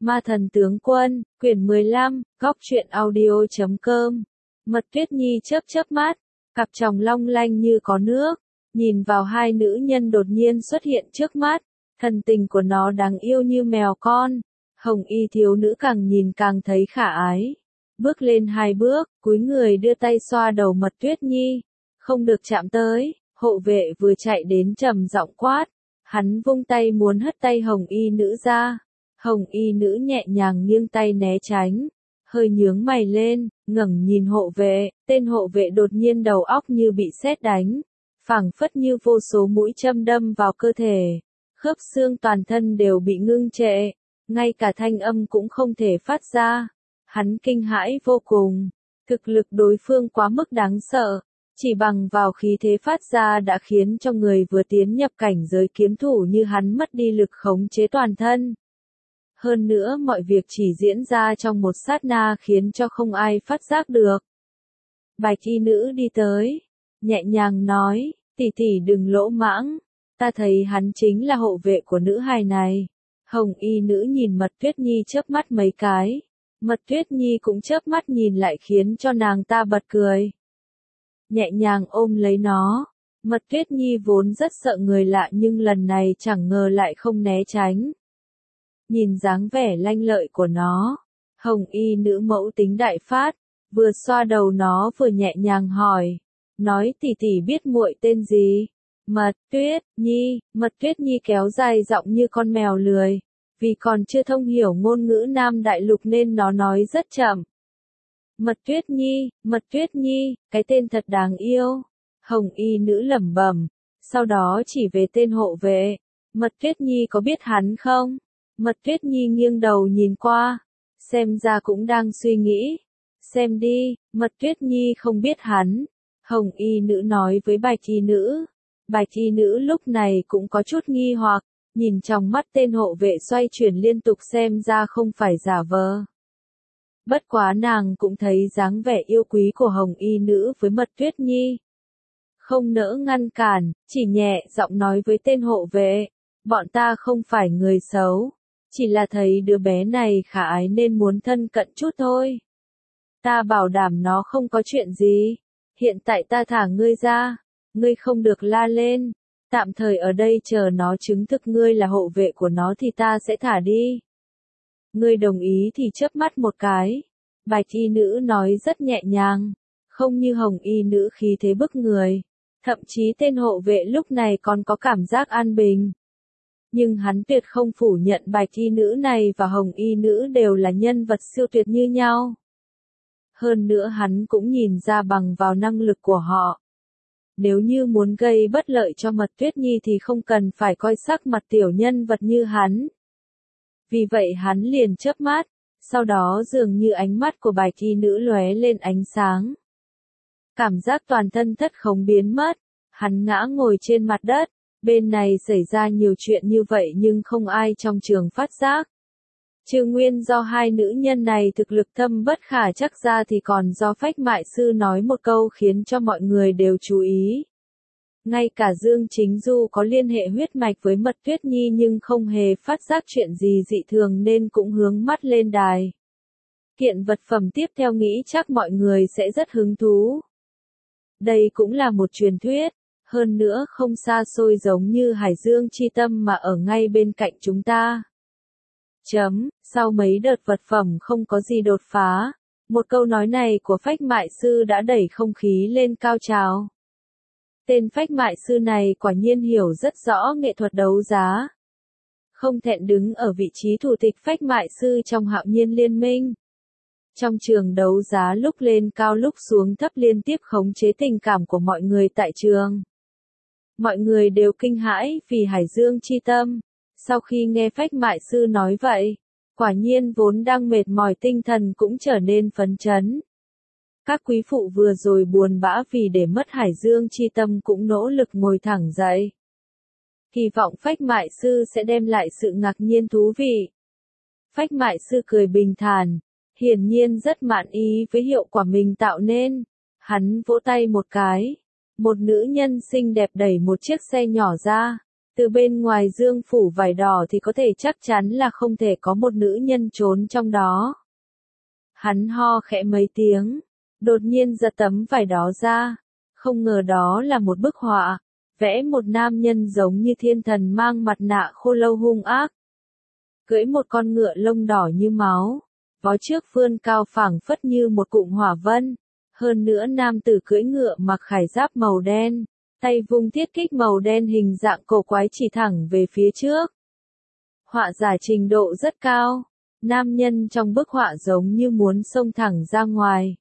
Ma thần tướng quân, quyển 15, góc truyện audio.com. Mật Tuyết Nhi chớp chớp mắt, cặp tròng long lanh như có nước, nhìn vào hai nữ nhân đột nhiên xuất hiện trước mắt, thần tình của nó đáng yêu như mèo con. Hồng y thiếu nữ càng nhìn càng thấy khả ái. Bước lên hai bước, cúi người đưa tay xoa đầu Mật Tuyết Nhi. Không được chạm tới, hộ vệ vừa chạy đến trầm giọng quát. Hắn vung tay muốn hất tay hồng y nữ ra. Hồng y nữ nhẹ nhàng nghiêng tay né tránh, hơi nhướng mày lên, ngẩng nhìn hộ vệ, tên hộ vệ đột nhiên đầu óc như bị sét đánh, phảng phất như vô số mũi châm đâm vào cơ thể, khớp xương toàn thân đều bị ngưng trệ, ngay cả thanh âm cũng không thể phát ra. Hắn kinh hãi vô cùng, thực lực đối phương quá mức đáng sợ, chỉ bằng vào khí thế phát ra đã khiến cho người vừa tiến nhập cảnh giới kiếm thủ như hắn mất đi lực khống chế toàn thân. Hơn nữa mọi việc chỉ diễn ra trong một sát na khiến cho không ai phát giác được. Bạch y nữ đi tới, nhẹ nhàng nói, tỷ tỷ đừng lỗ mãng, ta thấy hắn chính là hộ vệ của nữ hài này. Hồng y nữ nhìn Mật Tuyết Nhi chớp mắt mấy cái, Mật Tuyết Nhi cũng chớp mắt nhìn lại khiến cho nàng ta bật cười. Nhẹ nhàng ôm lấy nó, Mật Tuyết Nhi vốn rất sợ người lạ nhưng lần này chẳng ngờ lại không né tránh. Nhìn dáng vẻ lanh lợi của nó, hồng y nữ mẫu tính đại phát, vừa xoa đầu nó vừa nhẹ nhàng hỏi, nói tỷ tỷ biết muội tên gì? Mật Tuyết Nhi kéo dài giọng như con mèo lười, vì còn chưa thông hiểu ngôn ngữ Nam Đại Lục nên nó nói rất chậm. Mật Tuyết Nhi, cái tên thật đáng yêu. Hồng y nữ lẩm bẩm, sau đó chỉ về tên hộ vệ, Mật Tuyết Nhi có biết hắn không? Mật Tuyết Nhi nghiêng đầu nhìn qua, xem ra cũng đang suy nghĩ. Xem đi, Mật Tuyết Nhi không biết hắn. Hồng y nữ nói với bạch y nữ. Bạch y nữ lúc này cũng có chút nghi hoặc, nhìn trong mắt tên hộ vệ xoay chuyển liên tục xem ra không phải giả vờ. Bất quá nàng cũng thấy dáng vẻ yêu quý của hồng y nữ với Mật Tuyết Nhi. Không nỡ ngăn cản, chỉ nhẹ giọng nói với tên hộ vệ, bọn ta không phải người xấu. Chỉ là thấy đứa bé này khả ái nên muốn thân cận chút thôi. Ta bảo đảm nó không có chuyện gì. Hiện tại ta thả ngươi ra. Ngươi không được la lên. Tạm thời ở đây chờ nó chứng thực ngươi là hộ vệ của nó thì ta sẽ thả đi. Ngươi đồng ý thì chớp mắt một cái. Bạch y nữ nói rất nhẹ nhàng. Không như hồng y nữ khí thế bức người. Thậm chí tên hộ vệ lúc này còn có cảm giác an bình. Nhưng hắn tuyệt không phủ nhận bạch y nữ này và hồng y nữ đều là nhân vật siêu tuyệt như nhau. Hơn nữa hắn cũng nhìn ra bằng vào năng lực của họ. Nếu như muốn gây bất lợi cho Mật Tuyết Nhi thì không cần phải coi sắc mặt tiểu nhân vật như hắn. Vì vậy hắn liền chớp mắt, sau đó dường như ánh mắt của bạch y nữ lóe lên ánh sáng. Cảm giác toàn thân thất khống biến mất, hắn ngã ngồi trên mặt đất. Bên này xảy ra nhiều chuyện như vậy nhưng không ai trong trường phát giác. Trừ nguyên do hai nữ nhân này thực lực thâm bất khả chắc ra thì còn do Phách Mại Sư nói một câu khiến cho mọi người đều chú ý. Ngay cả Dương Chính Du có liên hệ huyết mạch với Mật Tuyết Nhi nhưng không hề phát giác chuyện gì dị thường nên cũng hướng mắt lên đài. Kiện vật phẩm tiếp theo nghĩ chắc mọi người sẽ rất hứng thú. Đây cũng là một truyền thuyết. Hơn nữa không xa xôi giống như Hải Dương Chi Tâm mà ở ngay bên cạnh chúng ta. Sau mấy đợt vật phẩm không có gì đột phá, một câu nói này của Phách Mại Sư đã đẩy không khí lên cao trào. Tên Phách Mại Sư này quả nhiên hiểu rất rõ nghệ thuật đấu giá. Không thẹn đứng ở vị trí thủ tịch Phách Mại Sư trong Hạo Nhiên Liên Minh. Trong trường đấu giá lúc lên cao lúc xuống thấp liên tiếp khống chế tình cảm của mọi người tại trường. Mọi người đều kinh hãi vì Hải Dương Chi Tâm. Sau khi nghe Phách Mại Sư nói vậy, quả nhiên vốn đang mệt mỏi tinh thần cũng trở nên phấn chấn. Các quý phụ vừa rồi buồn bã vì để mất Hải Dương Chi Tâm cũng nỗ lực ngồi thẳng dậy. Kỳ vọng Phách Mại Sư sẽ đem lại sự ngạc nhiên thú vị. Phách Mại Sư cười bình thản, hiển nhiên rất mãn ý với hiệu quả mình tạo nên. Hắn vỗ tay một cái. Một nữ nhân xinh đẹp đẩy một chiếc xe nhỏ ra. Từ bên ngoài dương phủ vải đỏ thì có thể chắc chắn là không thể có một nữ nhân trốn trong đó. Hắn ho khẽ mấy tiếng, đột nhiên giật tấm vải đó ra, không ngờ đó là một bức họa, vẽ một nam nhân giống như thiên thần mang mặt nạ khô lâu hung ác. Cưỡi một con ngựa lông đỏ như máu, vó trước vươn cao phảng phất như một cụm hỏa vân. Hơn nữa nam tử cưỡi ngựa mặc khải giáp màu đen, tay vung thiết kích màu đen hình dạng cổ quái chỉ thẳng về phía trước. Họa giả trình độ rất cao, nam nhân trong bức họa giống như muốn xông thẳng ra ngoài.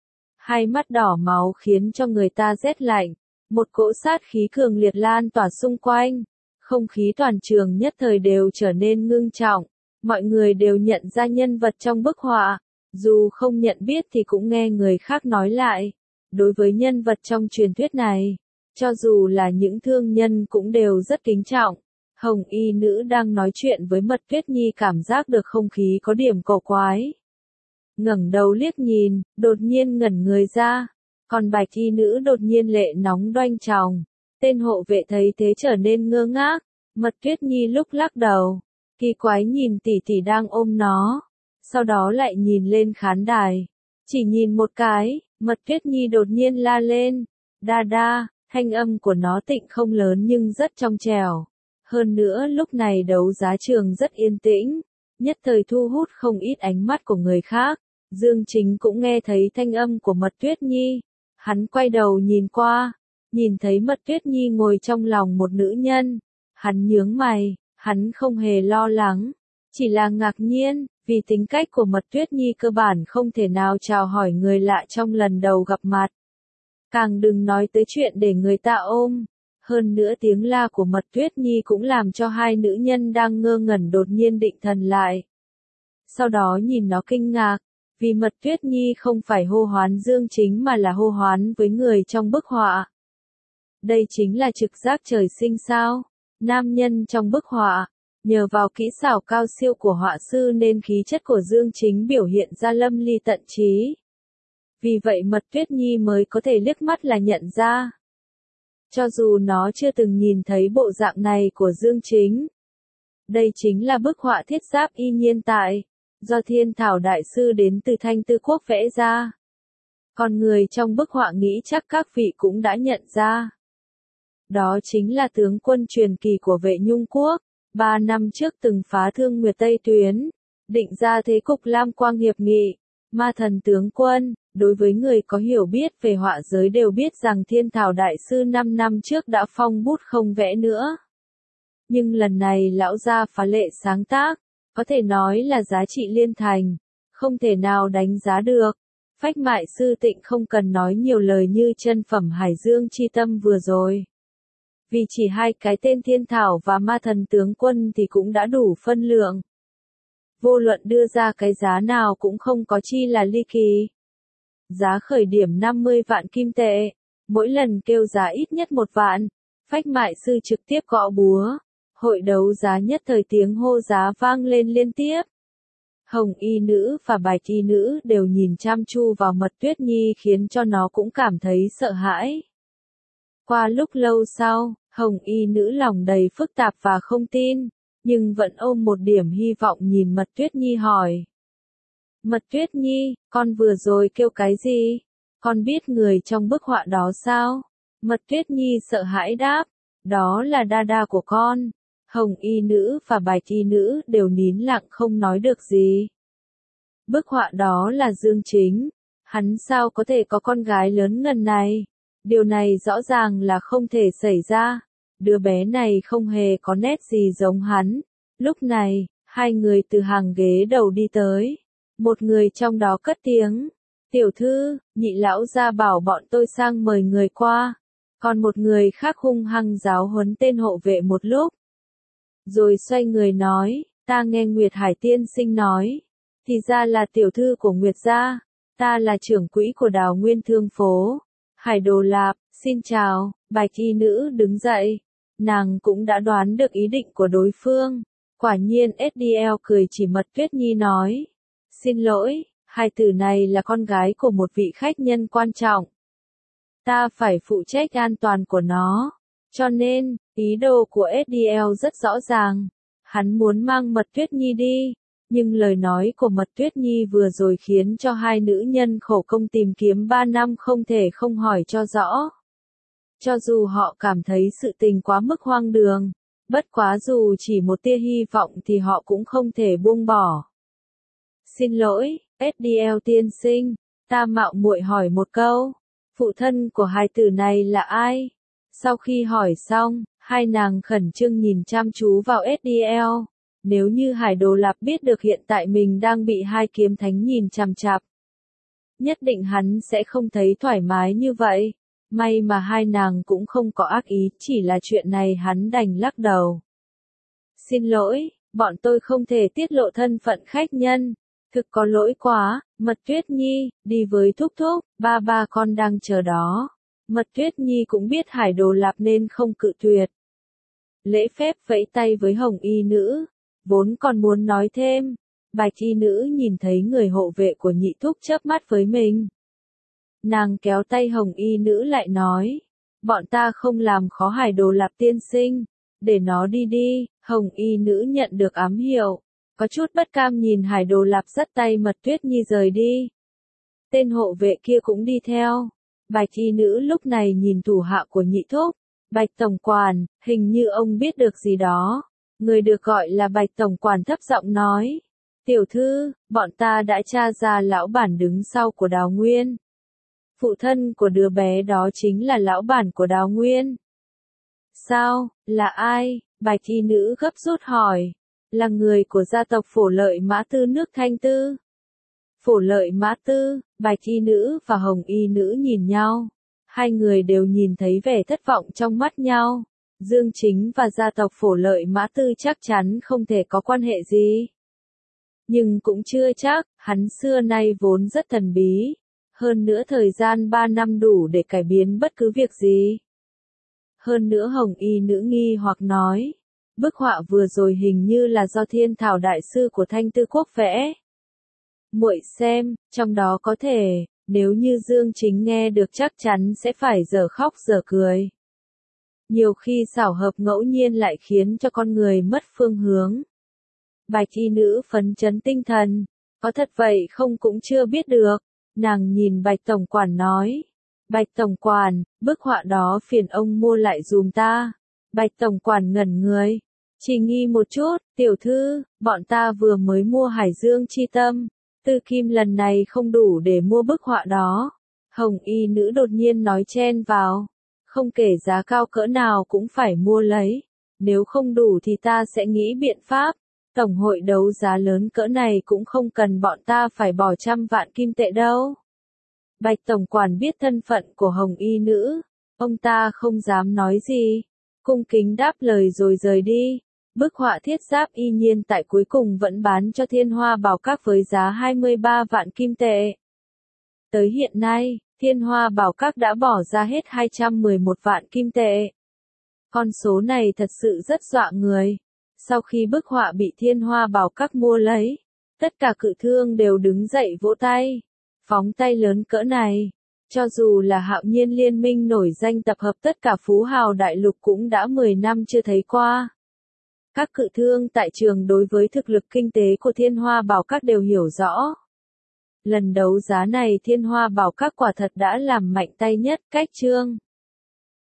Hai mắt đỏ máu khiến cho người ta rét lạnh, một cỗ sát khí cường liệt lan tỏa xung quanh, không khí toàn trường nhất thời đều trở nên ngưng trọng, mọi người đều nhận ra nhân vật trong bức họa, dù không nhận biết thì cũng nghe người khác nói lại. Đối với nhân vật trong truyền thuyết này, cho dù là những thương nhân cũng đều rất kính trọng. Hồng y nữ đang nói chuyện với Mật Tuyết Nhi cảm giác được không khí có điểm cổ quái. Ngẩng đầu liếc nhìn, đột nhiên ngẩn người ra, còn bạch y nữ đột nhiên lệ nóng đoanh tròng. Tên hộ vệ thấy thế trở nên ngơ ngác, Mật Tuyết Nhi lúc lắc đầu, kỳ quái nhìn tỷ tỷ đang ôm nó, sau đó lại nhìn lên khán đài. Chỉ nhìn một cái, Mật Tuyết Nhi đột nhiên la lên, đa đa, thanh âm của nó tịnh không lớn nhưng rất trong trẻo. Hơn nữa lúc này đấu giá trường rất yên tĩnh, nhất thời thu hút không ít ánh mắt của người khác. Dương Chính cũng nghe thấy thanh âm của Mật Tuyết Nhi. Hắn quay đầu nhìn qua, nhìn thấy Mật Tuyết Nhi ngồi trong lòng một nữ nhân. Hắn nhướng mày, hắn không hề lo lắng, chỉ là ngạc nhiên, vì tính cách của Mật Tuyết Nhi cơ bản không thể nào chào hỏi người lạ trong lần đầu gặp mặt. Càng đừng nói tới chuyện để người ta ôm. Hơn nữa tiếng la của Mật Tuyết Nhi cũng làm cho hai nữ nhân đang ngơ ngẩn đột nhiên định thần lại. Sau đó nhìn nó kinh ngạc, vì Mật Tuyết Nhi không phải hô hoán Dương Chính mà là hô hoán với người trong bức họa. Đây chính là trực giác trời sinh sao? Nam nhân trong bức họa, nhờ vào kỹ xảo cao siêu của họa sư nên khí chất của Dương Chính biểu hiện ra lâm ly tận trí. Vì vậy Mật Tuyết Nhi mới có thể liếc mắt là nhận ra. Cho dù nó chưa từng nhìn thấy bộ dạng này của Dương Chính. Đây chính là bức họa thiết giáp y nhiên tại, do Thiên Thảo Đại Sư đến từ Thanh Tư Quốc vẽ ra. Còn người trong bức họa nghĩ chắc các vị cũng đã nhận ra. Đó chính là tướng quân truyền kỳ của Vệ Nhung Quốc, 3 năm trước từng phá thương Nguyệt Tây Tuyến, định ra thế cục Lam Quang hiệp nghị. Ma thần tướng quân, đối với người có hiểu biết về họa giới đều biết rằng Thiên Thảo Đại Sư 5 năm trước đã phong bút không vẽ nữa. Nhưng lần này lão gia phá lệ sáng tác, có thể nói là giá trị liên thành, không thể nào đánh giá được. Phách Mại Sư Tịnh không cần nói nhiều lời như chân phẩm Hải Dương chi tâm vừa rồi. Vì chỉ hai cái tên Thiên Thảo và Ma thần tướng quân thì cũng đã đủ phân lượng. Vô luận đưa ra cái giá nào cũng không có chi là ly kỳ. Giá khởi điểm 50 vạn kim tệ, mỗi lần kêu giá ít nhất 1 vạn. Phách Mại Sư trực tiếp gõ búa, hội đấu giá nhất thời tiếng hô giá vang lên liên tiếp. Hồng y nữ và bạch y nữ đều nhìn chăm chu vào Mật Tuyết Nhi khiến cho nó cũng cảm thấy sợ hãi. Qua lúc lâu sau, Hồng y nữ lòng đầy phức tạp và không tin, nhưng vẫn ôm một điểm hy vọng nhìn Mật Tuyết Nhi hỏi. Mật Tuyết Nhi, con vừa rồi kêu cái gì? Con biết người trong bức họa đó sao? Mật Tuyết Nhi sợ hãi đáp, đó là đa đa của con. Hồng y nữ và bạch y nữ đều nín lặng không nói được gì. Bức họa đó là Dương Chính, hắn sao có thể có con gái lớn ngần này? Điều này rõ ràng là không thể xảy ra. Đứa bé này không hề có nét gì giống hắn. Lúc này, hai người từ hàng ghế đầu đi tới. Một người trong đó cất tiếng. Tiểu thư, nhị lão gia bảo bọn tôi sang mời người qua. Còn một người khác hung hăng giáo huấn tên hộ vệ một lúc. Rồi xoay người nói, ta nghe Nguyệt Hải tiên sinh nói. Thì ra là tiểu thư của Nguyệt gia. Ta là trưởng quỹ của Đào Nguyên Thương Phố. Hải Đồ Lạp, xin chào. Bạch y nữ đứng dậy. Nàng cũng đã đoán được ý định của đối phương. Quả nhiên SDL cười chỉ Mật Tuyết Nhi nói. Xin lỗi, hai tử này là con gái của một vị khách nhân quan trọng. Ta phải phụ trách an toàn của nó. Cho nên, Ý đồ của SDL rất rõ ràng. Hắn muốn mang Mật Tuyết Nhi đi, nhưng lời nói của Mật Tuyết Nhi vừa rồi khiến cho hai nữ nhân khổ công tìm kiếm 3 năm không thể không hỏi cho rõ. Cho dù họ cảm thấy sự tình quá mức hoang đường, bất quá dù chỉ một tia hy vọng thì họ cũng không thể buông bỏ. Xin lỗi, SDL tiên sinh, ta mạo muội hỏi một câu, phụ thân của hai tử này là ai? Sau khi hỏi xong, hai nàng khẩn trương nhìn chăm chú vào SDL. Nếu như Hải Đồ Lạp biết được hiện tại mình đang bị hai kiếm thánh nhìn chằm chằm, nhất định hắn sẽ không thấy thoải mái như vậy. May mà hai nàng cũng không có ác ý, chỉ là chuyện này hắn đành lắc đầu. Xin lỗi, bọn tôi không thể tiết lộ thân phận khách nhân. Thực có lỗi quá, Mật Tuyết Nhi, đi với thúc thúc, ba con đang chờ đó. Mật Tuyết Nhi cũng biết Hải Đồ Lạp nên không cự tuyệt. Lễ phép vẫy tay với Hồng Y nữ, vốn còn muốn nói thêm. Bạch Y nữ nhìn thấy người hộ vệ của nhị thúc chớp mắt với mình. Nàng kéo tay Hồng Y nữ lại nói, bọn ta không làm khó Hải Đồ Lạp tiên sinh, để nó đi đi. Hồng Y nữ nhận được ám hiệu, có chút bất cam nhìn Hải Đồ Lạp dắt tay Mật Tuyết Nhi rời đi. Tên hộ vệ kia cũng đi theo. Bạch Y nữ lúc này nhìn thủ hạ của nhị thúc, Bạch tổng quản, hình như ông biết được gì đó. Người được gọi là Bạch tổng quản thấp giọng nói, tiểu thư, bọn ta đã tra ra lão bản đứng sau của Đào Nguyên. Phụ thân của đứa bé đó chính là lão bản của Đào Nguyên. Sao, là ai? Bạch Y nữ gấp rút hỏi. Là người của gia tộc Phổ Lợi Mã Tư nước Thanh Tư. Phổ Lợi Mã Tư, Bạch Y nữ và Hồng Y nữ nhìn nhau. Hai người đều nhìn thấy vẻ thất vọng trong mắt nhau. Dương Chính và gia tộc Phổ Lợi Mã Tư chắc chắn không thể có quan hệ gì. Nhưng cũng chưa chắc, hắn xưa nay vốn rất thần bí. Hơn nữa thời gian 3 năm đủ để cải biến bất cứ việc gì. Hơn nữa Hồng Y nữ nghi hoặc nói, bức họa vừa rồi hình như là do Thiên Thảo đại sư của Thanh Tư quốc vẽ. Muội xem, trong đó có thể, nếu như Dương Chính nghe được chắc chắn sẽ phải dở khóc dở cười. Nhiều khi xảo hợp ngẫu nhiên lại khiến cho con người mất phương hướng. Bạch Y nữ phấn chấn tinh thần, có thật vậy không cũng chưa biết được. Nàng nhìn Bạch tổng quản nói, Bạch tổng quản, bức họa đó phiền ông mua lại dùm ta. Bạch tổng quản ngẩn người, chỉ nghi một chút, tiểu thư, bọn ta vừa mới mua Hải Dương chi tâm, tư kim lần này không đủ để mua bức họa đó. Hồng Y nữ đột nhiên nói chen vào, không kể giá cao cỡ nào cũng phải mua lấy, nếu không đủ thì ta sẽ nghĩ biện pháp. Tổng hội đấu giá lớn cỡ này cũng không cần bọn ta phải bỏ trăm vạn kim tệ đâu. Bạch tổng quản biết thân phận của Hồng Y nữ, ông ta không dám nói gì, cung kính đáp lời rồi rời đi. Bức họa thiết giáp y nhiên tại cuối cùng vẫn bán cho Thiên Hoa Bảo Các với giá 23 vạn kim tệ. Tới hiện nay, Thiên Hoa Bảo Các đã bỏ ra hết 211 vạn kim tệ. Con số này thật sự rất dọa người. Sau khi bức họa bị Thiên Hoa Bảo Các mua lấy, tất cả cự thương đều đứng dậy vỗ tay, phóng tay lớn cỡ này. Cho dù là Hạo Nhiên liên minh nổi danh tập hợp tất cả phú hào đại lục cũng đã 10 năm chưa thấy qua. Các cự thương tại trường đối với thực lực kinh tế của Thiên Hoa Bảo Các đều hiểu rõ. Lần đấu giá này Thiên Hoa Bảo Các quả thật đã làm mạnh tay nhất, cách chương.